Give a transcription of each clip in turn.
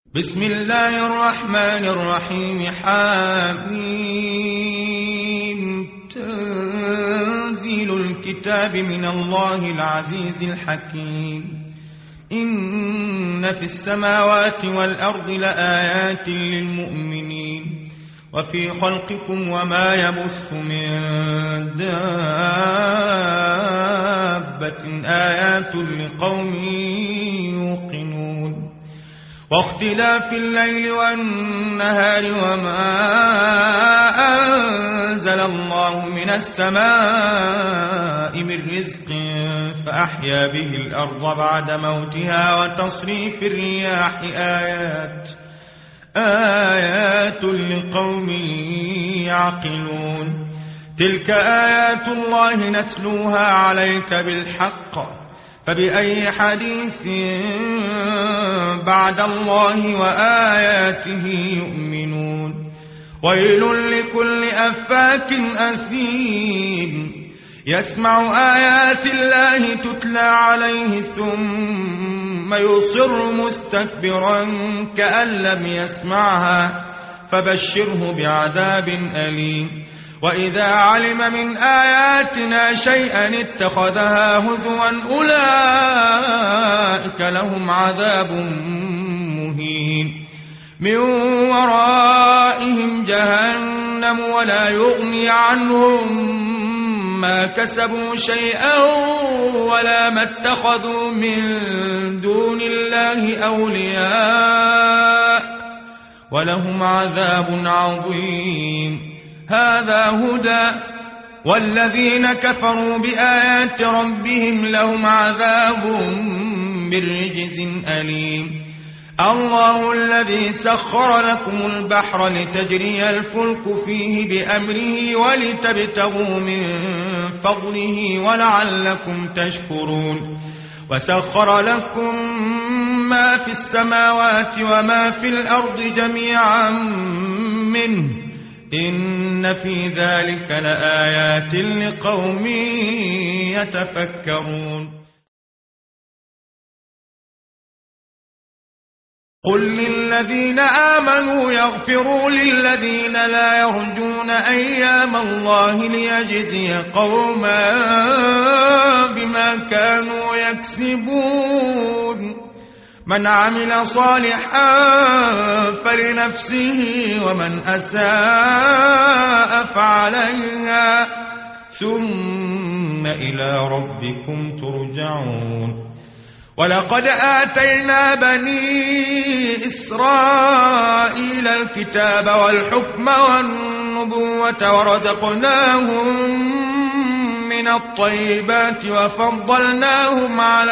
بسم الله الرحمن الرحيم. حميم. تنزيل الكتاب من الله العزيز الحكيم. إن في السماوات والأرض لآيات للمؤمنين وفي خلقكم وما يبث من دابة آيات لقوم يوقنون. واختلاف الليل والنهار وما أنزل الله من السماء من رزق فأحيا به الأرض بعد موتها وتصريف الرياح آيات لقوم يعقلون. تلك آيات الله نتلوها عليك بالحق فبأي حديث بعد الله وآياته يؤمنون. ويل لكل أفاك أثيم يسمع آيات الله تتلى عليه ثم يصر مستكبرا كأن لم يسمعها فبشره بعذاب أليم. وإذا علم من آياتنا شيئا اتخذها هزوا أولئك لهم عذاب مهين. من ورائهم جهنم ولا يغني عنهم ما كسبوا شيئا ولا ما اتخذوا من دون الله أولياء ولهم عذاب عظيم. هذا هدى والذين كفروا بآيات ربهم لهم عذاب من رجز أليم. الله الذي سخر لكم البحر لتجري الفلك فيه بأمره ولتبتغوا من فضله ولعلكم تشكرون. وسخر لكم ما في السماوات وما في الأرض جميعا منه إن في ذلك لآيات لقوم يتفكرون. قل للذين آمنوا يغفروا للذين لا يرجون أيام الله ليجزي قوما بما كانوا يكسبون. من عمل صالحا فلنفسه ومن أساء فعليها ثم إلى ربكم ترجعون. ولقد آتينا بني إسرائيل الكتاب والحكم والنبوة ورزقناهم من الطيبات وفضلناهم على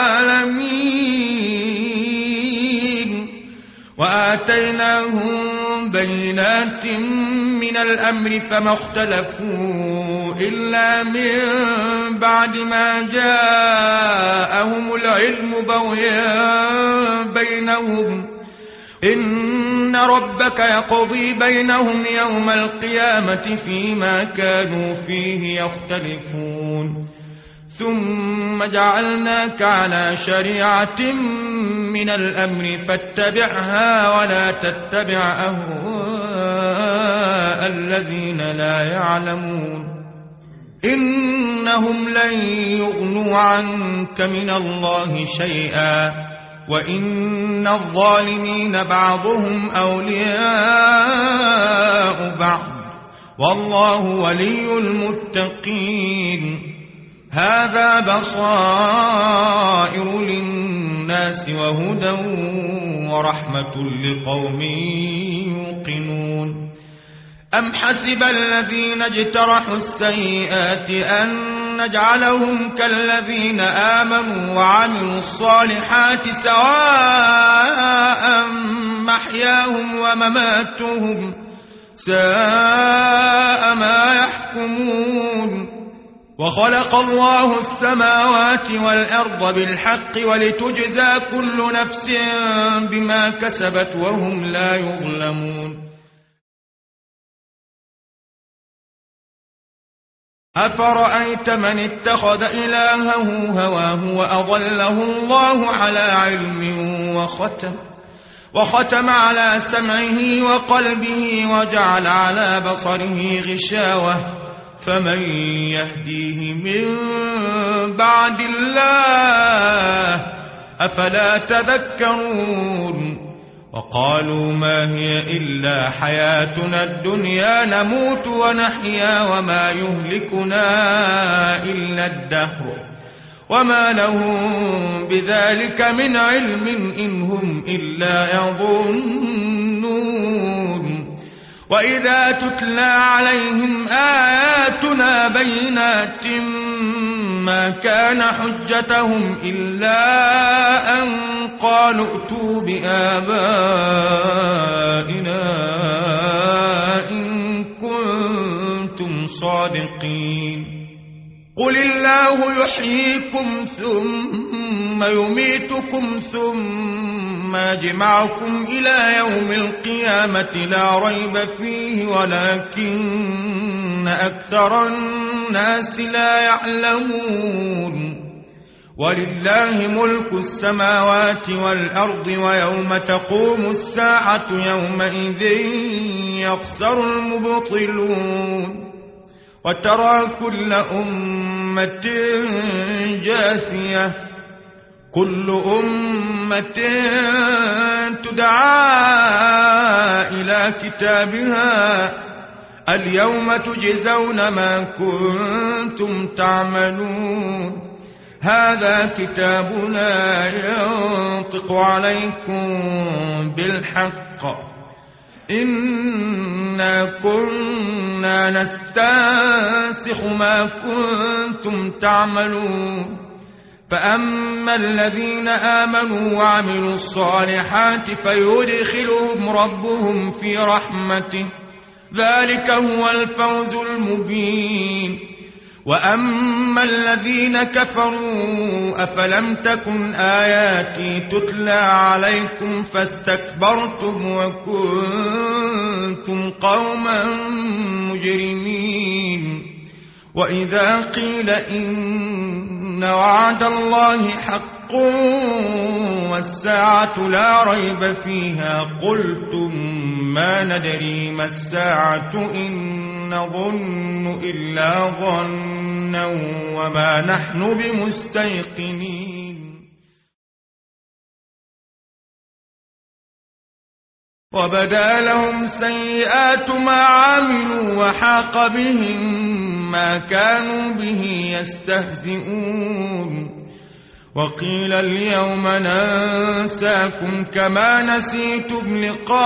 العالمين وآتيناهم بينات من الأمر فما اختلفوا إلا من بعد ما جاءهم العلم بغيا بينهم. إن ربك يقضي بينهم يوم القيامة فيما كانوا فيه يختلفون. ثم جعلناك على شريعة من الأمر فاتبعها ولا تتبع أهواء الذين لا يعلمون. إنهم لن يغنوا عنك من الله شيئا وإن الظالمين بعضهم أولياء بعض والله ولي المتقين. هذا بصائر للناس وهدى ورحمة لقوم يوقنون. أم حسب الذين اجترحوا السيئات أن نجعلهم كالذين آمنوا وعملوا الصالحات سواء محياهم ومماتهم ساء ما يحكمون. وخلق الله السماوات والأرض بالحق ولتجزى كل نفس بما كسبت وهم لا يظلمون. أفرأيت من اتخذ إلهه هواه وأضله الله على علم وختم على سمعه وقلبه وجعل على بصره غشاوة فمن يهديه من بعد الله أفلا تذكرون وقالوا ما هي إلا حياتنا الدنيا نموت ونحيا وما يهلكنا إلا الدهر وما لهم بذلك من علم إن هم إلا يظنون وإذا تتلى عليهم آياتنا بينات ما كان حجتهم إلا أن قالوا ائتوا بآبائنا إن كنتم صادقين قل الله يحييكم ثم يميتكم ثم يجمعكم إلى يوم القيامة لا ريب فيه ولكن أكثر الناس لا يعلمون ولله ملك السماوات والأرض ويوم تقوم الساعة يومئذ يخسر المبطلون وترى كل أمة جاثية كل أمة تدعى إلى كتابها اليوم تجزون ما كنتم تعملون هذا كتابنا ينطق عليكم بالحق إنا كنا نستنسخ ما كنتم تعملون فأما الذين آمنوا وعملوا الصالحات فيدخلهم ربهم في رحمته ذلك هو الفوز المبين وأما الذين كفروا أفلم تكن آياتي تتلى عليكم فاستكبرتم وكنتم قوما مجرمين وإذا قيل إن وعد الله حق والساعة لا ريب فيها قلتم ما ندري ما الساعة إن نظن إلا ظنا وما نحن بمستيقنين وبدا لهم سيئات ما عملوا وحاق بهم ما كانوا به يستهزئون وقيل اليوم ننساكم كما نسيتم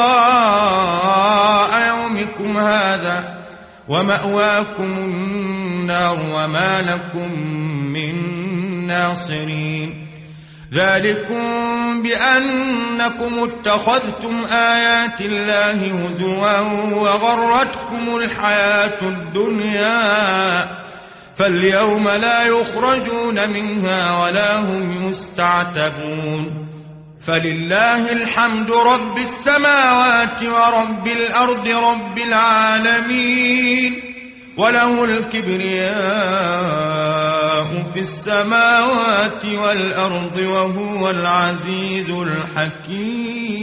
لقاء يومكم هذا ومأواكم النار وما لكم من ناصرين ذلكم بأنكم اتخذتم آيات الله هزوا وغرتكم الحياة الدنيا فاليوم لا يخرجون منها ولا هم يستعتبون فلله الحمد رب السماوات ورب الأرض رب العالمين وله الكبرياء في السماوات والأرض وهو العزيز الحكيم